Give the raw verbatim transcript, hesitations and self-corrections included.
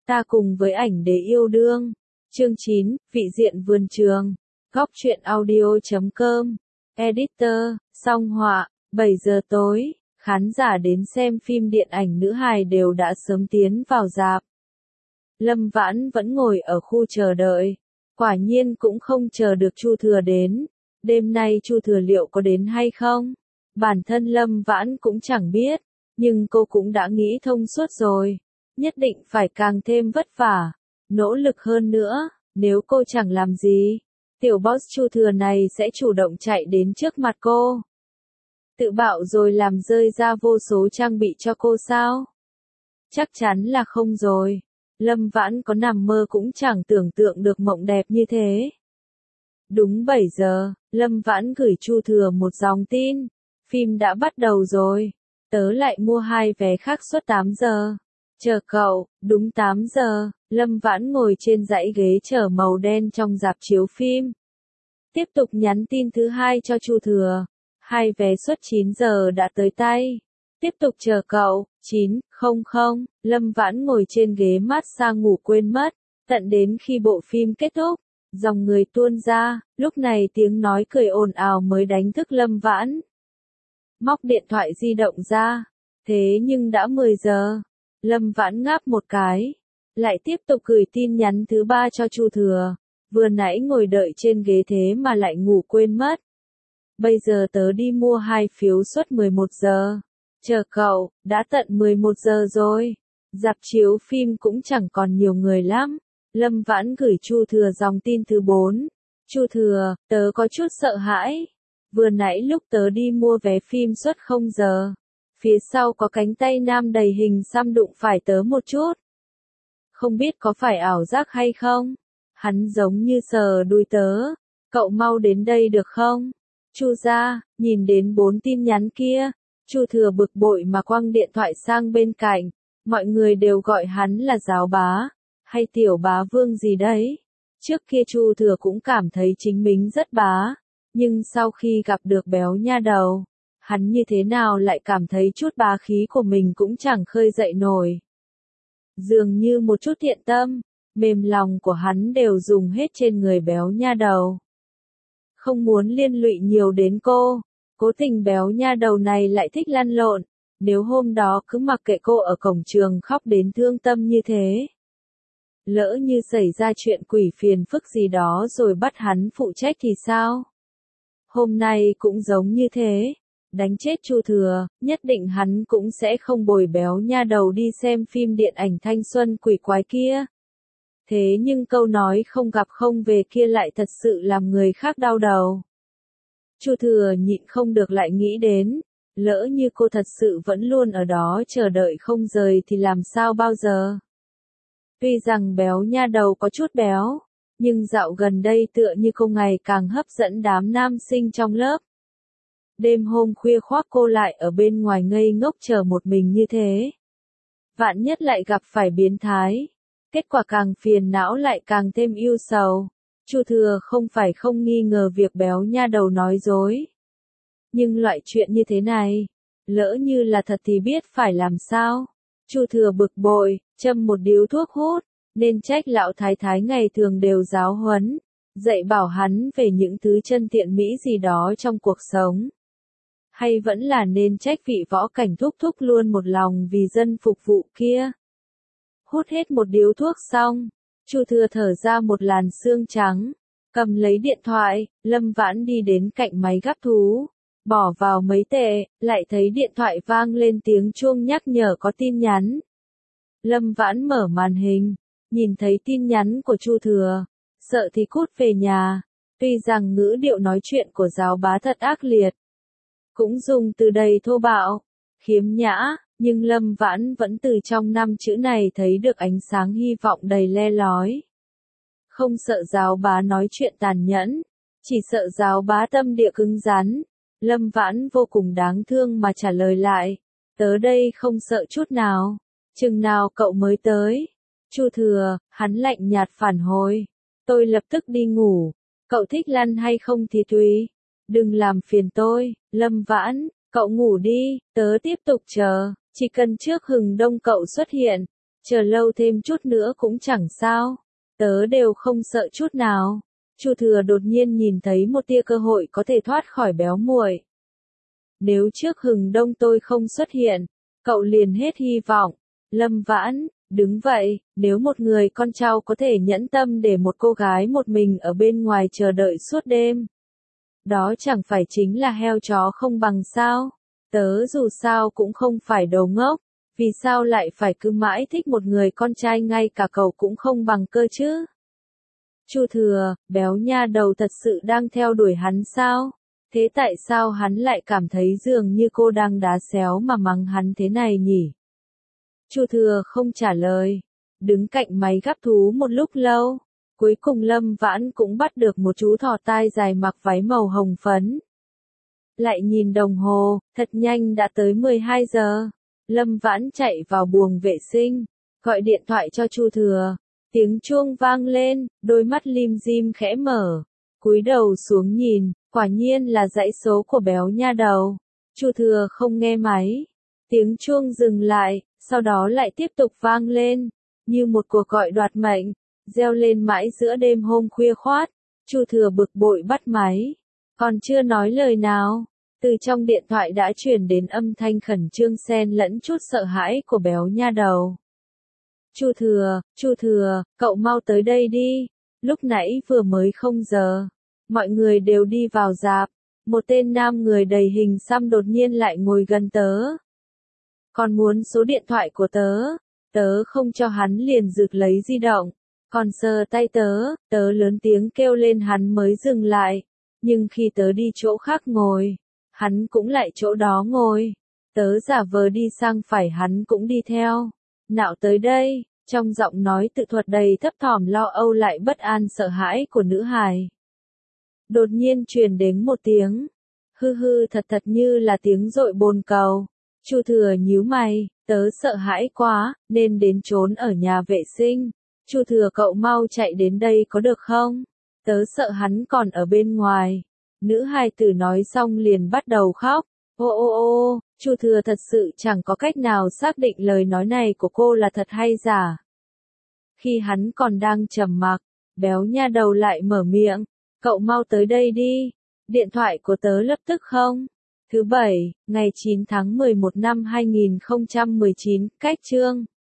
Ta cùng với ảnh đế yêu đương. Chương chín, vị diện vườn trường. Góc truyện audio chấm com. Editor, song họa, bảy giờ tối, khán giả đến xem phim điện ảnh nữ hài đều đã sớm tiến vào rạp. Lâm Vãn vẫn ngồi ở khu chờ đợi. Quả nhiên cũng không chờ được Chu Thừa đến. Đêm nay Chu Thừa liệu có đến hay không? Bản thân Lâm Vãn cũng chẳng biết, nhưng cô cũng đã nghĩ thông suốt rồi. Nhất định phải càng thêm vất vả, nỗ lực hơn nữa, nếu cô chẳng làm gì, tiểu boss Chu Thừa này sẽ chủ động chạy đến trước mặt cô. Tự bạo rồi làm rơi ra vô số trang bị cho cô sao? Chắc chắn là không rồi. Lâm Vãn có nằm mơ cũng chẳng tưởng tượng được mộng đẹp như thế. Đúng bảy giờ, Lâm Vãn gửi Chu Thừa một dòng tin. Phim đã bắt đầu rồi. Tớ lại mua hai vé khác suốt tám giờ. Chờ cậu, đúng tám giờ, Lâm Vãn ngồi trên dãy ghế chở màu đen trong rạp chiếu phim. Tiếp tục nhắn tin thứ hai cho Chu Thừa. Hai vé suốt chín giờ đã tới tay. Tiếp tục chờ cậu, chín, không không, Lâm Vãn ngồi trên ghế massage ngủ quên mất, tận đến khi bộ phim kết thúc, dòng người tuôn ra, lúc này tiếng nói cười ồn ào mới đánh thức Lâm Vãn. Móc điện thoại di động ra, thế nhưng đã mười giờ, Lâm Vãn ngáp một cái, lại tiếp tục gửi tin nhắn thứ ba cho Chu Thừa, vừa nãy ngồi đợi trên ghế thế mà lại ngủ quên mất. Bây giờ tớ đi mua hai phiếu suốt mười một giờ. Chờ cậu, đã tận mười một giờ rồi. Rạp chiếu phim cũng chẳng còn nhiều người lắm. Lâm Vãn gửi Chu Thừa dòng tin thứ bốn. Chu Thừa, tớ có chút sợ hãi. Vừa nãy lúc tớ đi mua vé phim suốt không giờ. Phía sau có cánh tay nam đầy hình xăm đụng phải tớ một chút. Không biết có phải ảo giác hay không? Hắn giống như sờ đuôi tớ. Cậu mau đến đây được không? Chu ra, nhìn đến bốn tin nhắn kia. Chu Thừa bực bội mà quăng điện thoại sang bên cạnh, mọi người đều gọi hắn là giáo bá, hay tiểu bá vương gì đấy. Trước kia Chu Thừa cũng cảm thấy chính mình rất bá, nhưng sau khi gặp được béo nha đầu, hắn như thế nào lại cảm thấy chút bá khí của mình cũng chẳng khơi dậy nổi. Dường như một chút thiện tâm, mềm lòng của hắn đều dùng hết trên người béo nha đầu. Không muốn liên lụy nhiều đến cô. Cố tình béo nha đầu này lại thích lăn lộn, nếu hôm đó cứ mặc kệ cô ở cổng trường khóc đến thương tâm như thế. Lỡ như xảy ra chuyện quỷ phiền phức gì đó rồi bắt hắn phụ trách thì sao? Hôm nay cũng giống như thế, đánh chết Chu Thừa, nhất định hắn cũng sẽ không bồi béo nha đầu đi xem phim điện ảnh thanh xuân quỷ quái kia. Thế nhưng câu nói không gặp không về kia lại thật sự làm người khác đau đầu. Chu Thừa nhịn không được lại nghĩ đến, lỡ như cô thật sự vẫn luôn ở đó chờ đợi không rời thì làm sao bao giờ. Tuy rằng béo nha đầu có chút béo, nhưng dạo gần đây tựa như cô ngày càng hấp dẫn đám nam sinh trong lớp. Đêm hôm khuya khoác cô lại ở bên ngoài ngây ngốc chờ một mình như thế. Vạn nhất lại gặp phải biến thái, kết quả càng phiền não lại càng thêm ưu sầu. Chu Thừa không phải không nghi ngờ việc béo nha đầu nói dối. Nhưng loại chuyện như thế này, lỡ như là thật thì biết phải làm sao. Chu Thừa bực bội, châm một điếu thuốc hút, nên trách lão thái thái ngày thường đều giáo huấn, dạy bảo hắn về những thứ chân thiện mỹ gì đó trong cuộc sống. Hay vẫn là nên trách vị võ cảnh thúc thúc luôn một lòng vì dân phục vụ kia. Hút hết một điếu thuốc xong, Chu Thừa thở ra một làn sương trắng, cầm lấy điện thoại, Lâm Vãn đi đến cạnh máy gắp thú, bỏ vào mấy tệ, lại thấy điện thoại vang lên tiếng chuông nhắc nhở có tin nhắn. Lâm Vãn mở màn hình, nhìn thấy tin nhắn của Chu Thừa, sợ thì cút về nhà, tuy rằng ngữ điệu nói chuyện của giáo bá thật ác liệt, cũng dùng từ đầy thô bạo, khiếm nhã. Nhưng Lâm Vãn vẫn từ trong năm chữ này thấy được ánh sáng hy vọng đầy le lói. Không sợ giáo bá nói chuyện tàn nhẫn, chỉ sợ giáo bá tâm địa cứng rắn. Lâm Vãn vô cùng đáng thương mà trả lời lại, tớ đây không sợ chút nào, chừng nào cậu mới tới. Chu Thừa, hắn lạnh nhạt phản hồi, tôi lập tức đi ngủ, cậu thích lăn hay không thì tùy, đừng làm phiền tôi. Lâm Vãn, cậu ngủ đi, tớ tiếp tục chờ. Chỉ cần trước hừng đông cậu xuất hiện, chờ lâu thêm chút nữa cũng chẳng sao, tớ đều không sợ chút nào. Chu Thừa đột nhiên nhìn thấy một tia cơ hội có thể thoát khỏi béo muội. Nếu trước Hừng Đông tôi không xuất hiện, cậu liền hết hy vọng. Lâm Vãn, đứng vậy, nếu một người con trai có thể nhẫn tâm để một cô gái một mình ở bên ngoài chờ đợi suốt đêm, đó chẳng phải chính là heo chó không bằng sao? Tớ dù sao cũng không phải đồ ngốc, vì sao lại phải cứ mãi thích một người con trai ngay cả cậu cũng không bằng cơ chứ? Chu Thừa, béo nha đầu thật sự đang theo đuổi hắn sao? Thế tại sao hắn lại cảm thấy dường như cô đang đá xéo mà mắng hắn thế này nhỉ? Chu Thừa không trả lời, đứng cạnh máy gắp thú một lúc lâu. Cuối cùng Lâm Vãn cũng bắt được một chú thỏ tai dài mặc váy màu hồng phấn. Lại nhìn đồng hồ, thật nhanh đã tới mười hai giờ. Lâm Vãn chạy vào buồng vệ sinh, gọi điện thoại cho Chu Thừa. Tiếng chuông vang lên, đôi mắt lim dim khẽ mở. Cúi đầu xuống nhìn, quả nhiên là dãy số của béo nha đầu. Chu Thừa không nghe máy. Tiếng chuông dừng lại, sau đó lại tiếp tục vang lên, như một cuộc gọi đoạt mệnh, reo lên mãi giữa đêm hôm khuya khoát. Chu Thừa bực bội bắt máy, còn chưa nói lời nào, từ trong điện thoại đã truyền đến âm thanh khẩn trương xen lẫn chút sợ hãi của béo nha đầu. Chu Thừa, Chu Thừa, cậu mau tới đây đi, lúc nãy vừa mới không giờ, mọi người đều đi vào rạp, một tên nam người đầy hình xăm đột nhiên lại ngồi gần tớ. Còn muốn số điện thoại của tớ, tớ không cho hắn liền rực lấy di động, còn sờ tay tớ, tớ lớn tiếng kêu lên hắn mới dừng lại, nhưng khi tớ đi chỗ khác ngồi, hắn cũng lại chỗ đó ngồi, tớ giả vờ đi sang phải hắn cũng đi theo. Nạo tới đây, trong giọng nói tự thuật đầy thấp thỏm lo âu lại bất an sợ hãi của nữ hài. Đột nhiên truyền đến một tiếng, hư hư thật thật như là tiếng dội bồn cầu. Chu Thừa nhíu mày, tớ sợ hãi quá, nên đến trốn ở nhà vệ sinh. Chu Thừa cậu mau chạy đến đây có được không? Tớ sợ hắn còn ở bên ngoài. Nữ hài tử nói xong liền bắt đầu khóc. Ô ô ô, Chu Thừa thật sự chẳng có cách nào xác định lời nói này của cô là thật hay giả. Khi hắn còn đang trầm mặc, béo nha đầu lại mở miệng. Cậu mau tới đây đi. Điện thoại của tớ lập tức không? Thứ bảy, ngày chín tháng mười một năm hai nghìn không trăm mười chín, cách chương.